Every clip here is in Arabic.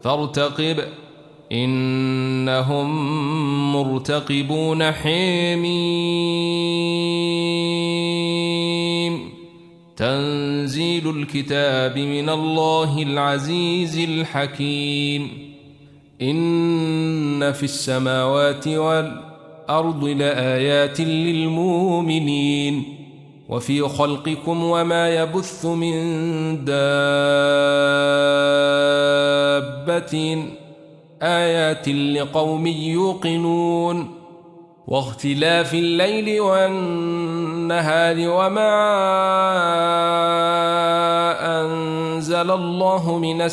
فارتقب إنهم مرتقبون. حميم تنزيل الكتاب من الله العزيز الحكيم. إن في السماوات والأرض لآيات للمؤمنين وفي خلقكم وما يبث من دابة آيات لقوم يوقنون. واختلاف الليل والنهار وما أنزل الله من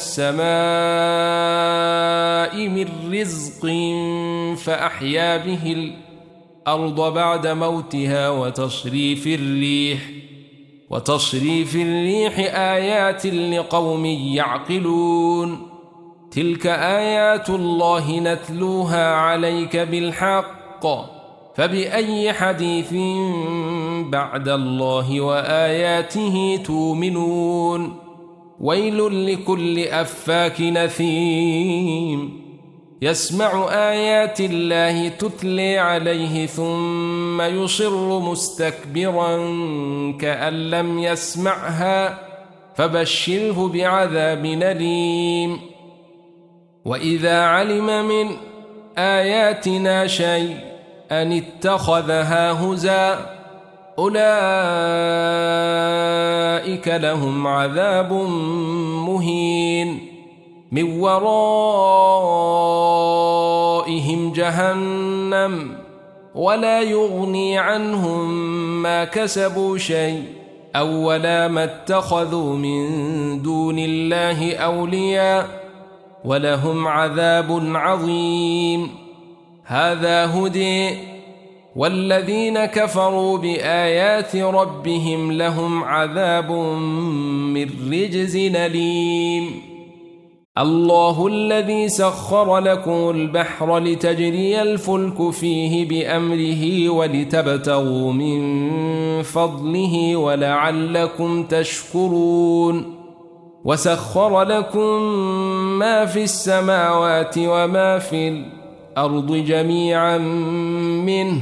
السماء من رزق فأحيا به الأرض بعد موتها وتصريف الريح آيات لقوم يعقلون. تلك آيات الله نتلوها عليك بالحق فبأي حديث بعد الله وآياته تؤمنون. ويل لكل أفاك نثيم يسمع آيات الله تتلي عليه ثم يصر مستكبرا كأن لم يسمعها فبشره بعذاب أليم. وإذا علم من آياتنا شيئا اتخذها هزوا أولئك لهم عذاب مهين من ورائهم جهنم ولا يغني عنهم ما كسبوا شيء ولا ما اتخذوا من دون الله أولياء ولهم عذاب عظيم. هذا هدي والذين كفروا بآيات ربهم لهم عذاب من رجز أليم. الله الذي سخر لكم البحر لتجري الفلك فيه بأمره ولتبتغوا من فضله ولعلكم تشكرون. وسخر لكم ما في السماوات وما في الأرض جميعا منه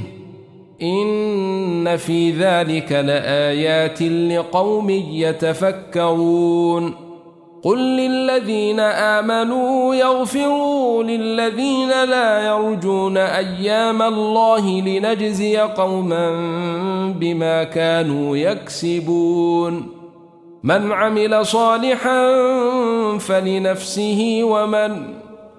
إن في ذلك لآيات لقوم يتفكرون. قل للذين آمنوا يغفروا للذين لا يرجون أيام الله لنجزي قوما بما كانوا يكسبون. من عمل صالحا فلنفسه ومن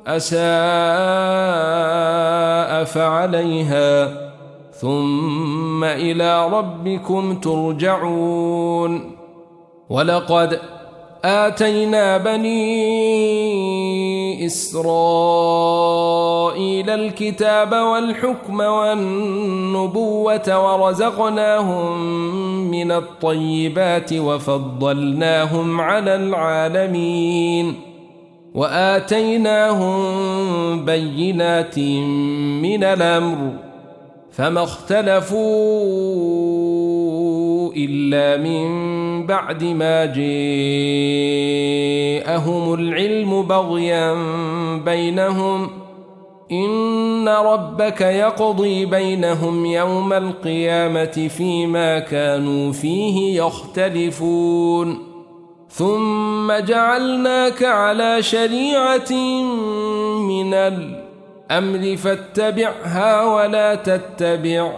أساء فعليها ثم إلى ربكم ترجعون. ولقد آتينا بني إسرائيل الكتاب والحكم والنبوة ورزقناهم من الطيبات وفضلناهم على العالمين وآتيناهم بينات من الأمر فما اختلفوا إلا من بعد ما جاءهم العلم بغيا بينهم إن ربك يقضي بينهم يوم القيامة فيما كانوا فيه يختلفون. ثم جعلناك على شريعة من الأمر فاتبعها ولا تتبع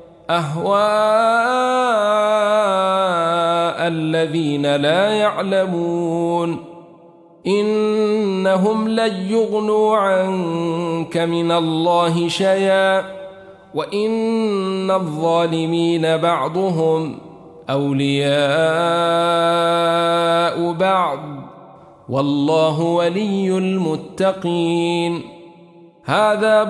أهواء الذين لا يعلمون إنهم لن يغنوا عنك من الله شيئا وإن الظالمين بعضهم أولياء بعض والله ولي المتقين. هذا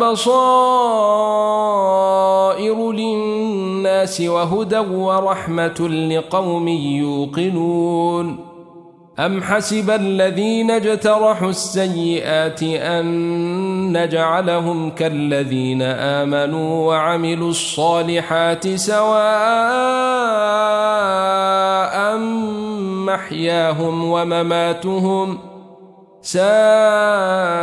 بصائر للناس وهدى ورحمة لقوم يوقنون. أم حسب الذين اجترحوا السيئات أن نجعلهم كالذين آمنوا وعملوا الصالحات سواء محياهم ومماتهم ساء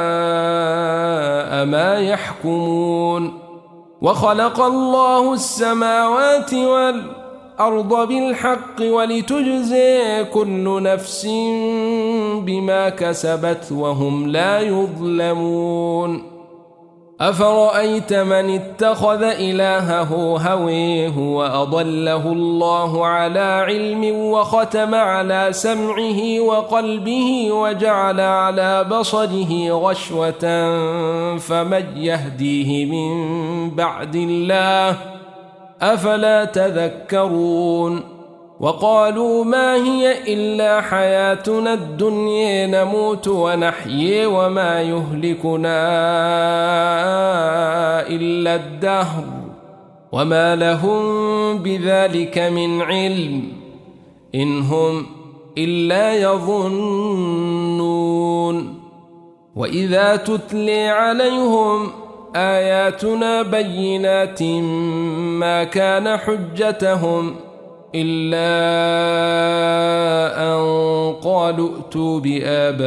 ساء ما يحكمون وخلق الله السماوات والأرض بالحق ولتجزي كل نفس بما كسبت وهم لا يظلمون أفرأيت من اتخذ إلهه هويه وأضله الله على علم وختم على سمعه وقلبه وجعل على بصره غشوة فمن يهديه من بعد الله أفلا تذكرون وقالوا ما هي إلا حياتنا الدنيا نموت ونحيي وما يهلكنا إلا الدهر وما لهم بذلك من علم إن هم إلا يظنون وإذا تتلي عليهم آياتنا بينات ما كان حجتهم إلا أن قالوا ائتوا بآبائنا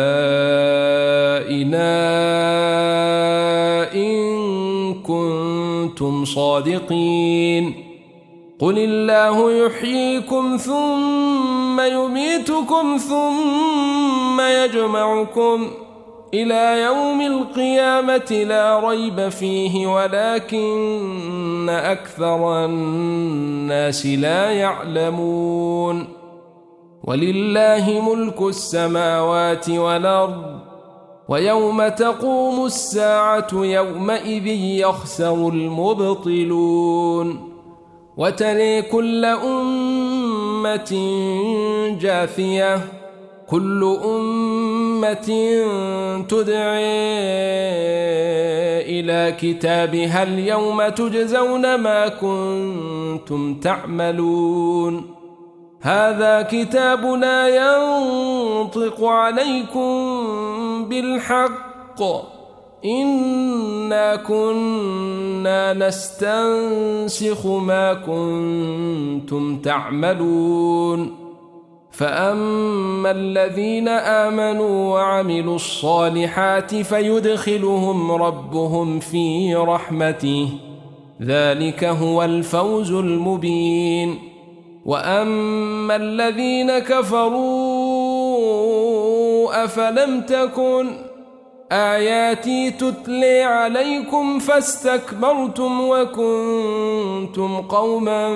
إن كنتم صادقين قل الله يحييكم ثم يميتكم ثم يجمعكم إلى يوم القيامة لا ريب فيه ولكن أكثر الناس لا يعلمون ولله ملك السماوات والأرض ويوم تقوم الساعة يومئذ يخسر المبطلون وترى كل أمة جاثية كل أمة تدعي إلى كتابها اليوم تجزون ما كنتم تعملون هذا كتابنا ينطق عليكم بالحق إنا كنا نستنسخ ما كنتم تعملون فأما الذين آمنوا وعملوا الصالحات فيدخلهم ربهم في رحمته ذلك هو الفوز المبين وأما الذين كفروا أفلم تكن آياتي تتلي عليكم فاستكبرتم وكنتم قوما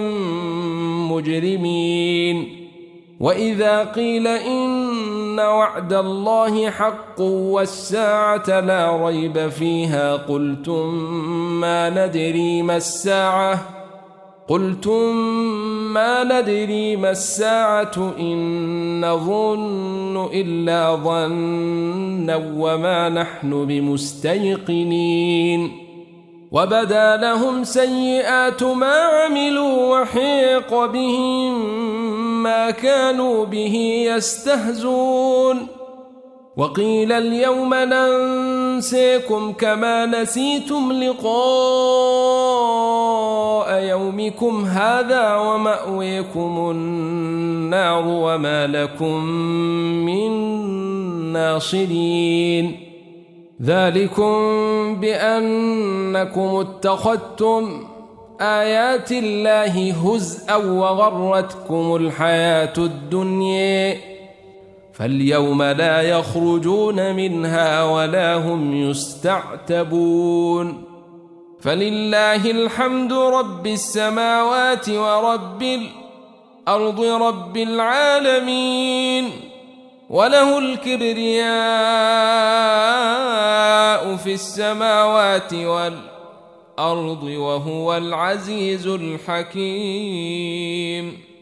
مجرمين وإذا قيل إن وعد الله حق والساعة لا ريب فيها قلتم ما ندري ما الساعة إن نظن إلا ظنا وما نحن بمستيقنين وبدا لهم سيئات ما عملوا وحيق بهم ما كانوا به يستهزون وقيل اليوم ننسيكم كما نسيتم لقاء يومكم هذا ومأويكم النار وما لكم من ناصرين ذلكم بأنكم اتخذتم آيات الله هزءا وغرتكم الحياة الدنيا فاليوم لا يخرجون منها ولا هم يستعتبون فلله الحمد رب السماوات ورب الأرض رب العالمين وله الكبرياء في السماوات والأرض وهو العزيز الحكيم